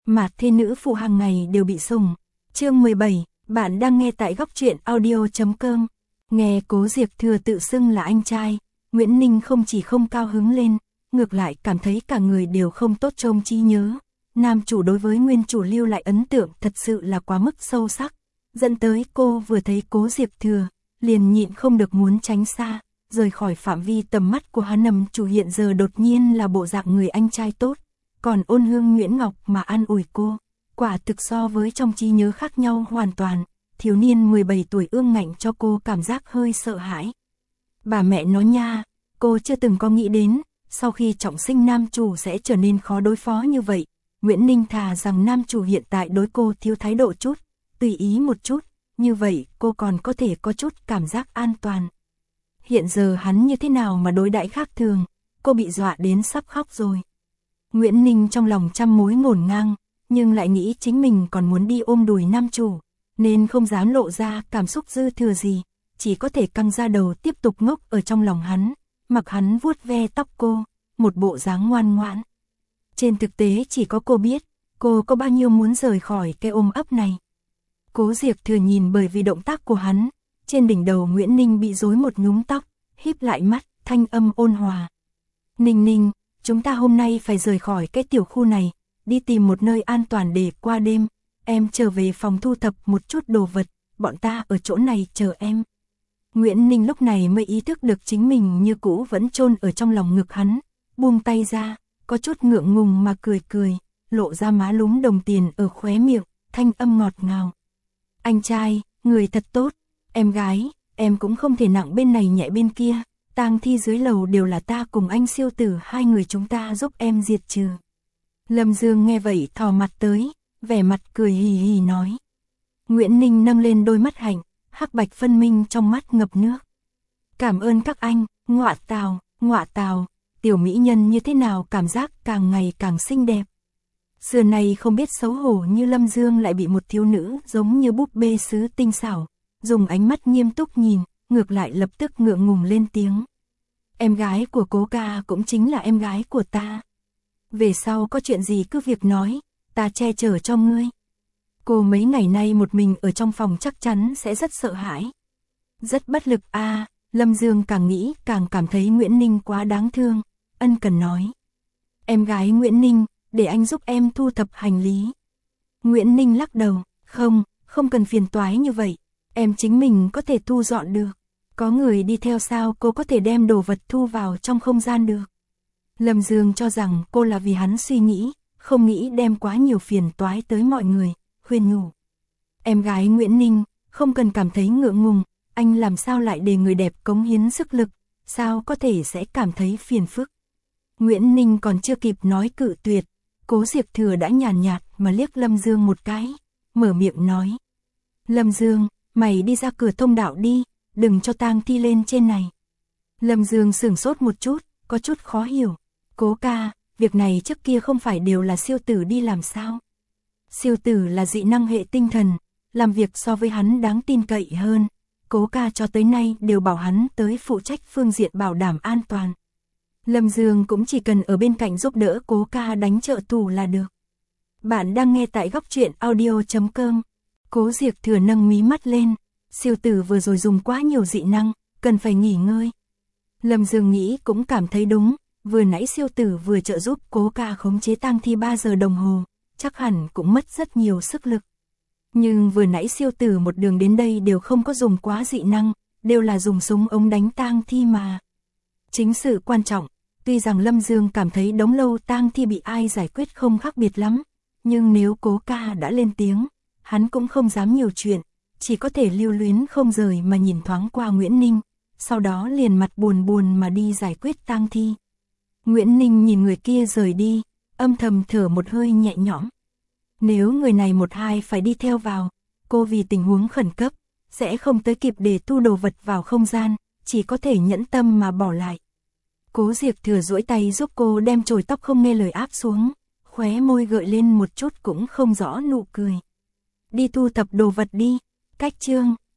mà thê nữ phụ hàng ngày đều bị sủng. Chương 17, bạn đang nghe tại góc truyện audio.com. Nghe Cố Diệp Thừa tự xưng là anh trai, Nguyễn Ninh không chỉ không cao hứng lên, ngược lại cảm thấy cả người đều không tốt trong trí nhớ. Nam chủ đối với nguyên chủ lưu lại ấn tượng thật sự là quá mức sâu sắc, dẫn tới cô vừa thấy Cố Diệp Thừa, liền nhịn không được muốn tránh xa, rời khỏi phạm vi tầm mắt của hắn. Nam chủ hiện giờ đột nhiên là bộ dạng người anh trai tốt, còn ôn hương Nguyễn Ngọc mà an ủi cô, quả thực so với trong trí nhớ khác nhau hoàn toàn. Thiếu niên 17 tuổi ương ngạnh cho cô cảm giác hơi sợ hãi. Bà mẹ nói nha, cô chưa từng có nghĩ đến, sau khi trọng sinh nam chủ sẽ trở nên khó đối phó như vậy. Nguyễn Ninh thà rằng nam chủ hiện tại đối cô thiếu thái độ chút, tùy ý một chút, như vậy cô còn có thể có chút cảm giác an toàn. Hiện giờ hắn như thế nào mà đối đãi khác thường, cô bị dọa đến sắp khóc rồi. Nguyễn Ninh trong lòng trăm mối ngổn ngang, nhưng lại nghĩ chính mình còn muốn đi ôm đùi nam chủ, nên không dám lộ ra cảm xúc dư thừa gì, chỉ có thể căng ra đầu tiếp tục ngốc ở trong lòng hắn, mặc hắn vuốt ve tóc cô, một bộ dáng ngoan ngoãn. Trên thực tế chỉ có cô biết, cô có bao nhiêu muốn rời khỏi cái ôm ấp này. Cố Diệp Thừa nhìn bởi vì động tác của hắn, trên đỉnh đầu Nguyễn Ninh bị rối một nhúm tóc, híp lại mắt, thanh âm ôn hòa. Ninh Ninh, chúng ta hôm nay phải rời khỏi cái tiểu khu này, đi tìm một nơi an toàn để qua đêm. Em trở về phòng thu thập một chút đồ vật, bọn ta ở chỗ này chờ em. Nguyễn Ninh lúc này mới ý thức được chính mình như cũ vẫn chôn ở trong lòng ngực hắn, buông tay ra, có chút ngượng ngùng mà cười cười, lộ ra má lúm đồng tiền ở khóe miệng, thanh âm ngọt ngào. Anh trai, người thật tốt, em gái, em cũng không thể nặng bên này nhẹ bên kia, tang thi dưới lầu đều là ta cùng anh Siêu Tử hai người chúng ta giúp em diệt trừ. Lâm Dương nghe vậy thò mặt tới, vẻ mặt cười hì hì nói. Nguyễn Ninh nâng lên đôi mắt hạnh, hắc bạch phân minh trong mắt ngập nước. Cảm ơn các anh, ngọa tào, tiểu mỹ nhân như thế nào cảm giác càng ngày càng xinh đẹp. Xưa này không biết xấu hổ như Lâm Dương lại bị một thiếu nữ giống như búp bê sứ tinh xảo, dùng ánh mắt nghiêm túc nhìn, ngược lại lập tức ngượng ngùng lên tiếng. Em gái của Cố ca cũng chính là em gái của ta. Về sau có chuyện gì cứ việc nói, ta che chở cho ngươi. Cô mấy ngày nay một mình ở trong phòng chắc chắn sẽ rất sợ hãi. Rất bất lực a. Lâm Dương càng nghĩ càng cảm thấy Nguyễn Ninh quá đáng thương, ân cần nói. Em gái Nguyễn Ninh, để anh giúp em thu thập hành lý. Nguyễn Ninh lắc đầu, không cần phiền toái như vậy, em chính mình có thể thu dọn được. Có người đi theo sao cô có thể đem đồ vật thu vào trong không gian được. Lâm Dương cho rằng cô là vì hắn suy nghĩ, không nghĩ đem quá nhiều phiền toái tới mọi người, khuyên nhủ. Em gái Nguyễn Ninh, không cần cảm thấy ngượng ngùng, anh làm sao lại để người đẹp cống hiến sức lực, sao có thể sẽ cảm thấy phiền phức. Nguyễn Ninh còn chưa kịp nói cự tuyệt, Cố Diệp Thừa đã nhàn nhạt mà liếc Lâm Dương một cái, mở miệng nói. Lâm Dương, mày đi ra cửa thông đạo đi, đừng cho tang thi lên trên này. Lâm Dương sửng sốt một chút, có chút khó hiểu. Cố ca, việc này trước kia không phải đều là Siêu Tử đi làm sao? Siêu Tử là dị năng hệ tinh thần, làm việc so với hắn đáng tin cậy hơn. Cố ca cho tới nay đều bảo hắn tới phụ trách phương diện bảo đảm an toàn. Lâm Dương cũng chỉ cần ở bên cạnh giúp đỡ Cố ca đánh trợ thủ là được. Bạn đang nghe tại góc truyện audio.com. Cố Diệp Thừa nâng mí mắt lên, Siêu Tử vừa rồi dùng quá nhiều dị năng, cần phải nghỉ ngơi. Lâm Dương nghĩ cũng cảm thấy đúng, vừa nãy Siêu Tử vừa trợ giúp Cố ca khống chế tang thi 3 giờ đồng hồ, chắc hẳn cũng mất rất nhiều sức lực. Nhưng vừa nãy Siêu Tử một đường đến đây đều không có dùng quá dị năng, đều là dùng súng ống đánh tang thi mà. Chính sự quan trọng, tuy rằng Lâm Dương cảm thấy đống lâu tang thi bị ai giải quyết không khác biệt lắm, nhưng nếu Cố ca đã lên tiếng, hắn cũng không dám nhiều chuyện, chỉ có thể lưu luyến không rời mà nhìn thoáng qua Nguyễn Ninh, sau đó liền mặt buồn buồn mà đi giải quyết tang thi. Nguyễn Ninh nhìn người kia rời đi, âm thầm thở một hơi nhẹ nhõm. Nếu người này một hai phải đi theo vào, cô vì tình huống khẩn cấp, sẽ không tới kịp để thu đồ vật vào không gian, chỉ có thể nhẫn tâm mà bỏ lại. Cố Diệp Thừa duỗi tay giúp cô đem chồi tóc không nghe lời áp xuống, khóe môi gợi lên một chút cũng không rõ nụ cười. Đi thu thập đồ vật đi, cách chương.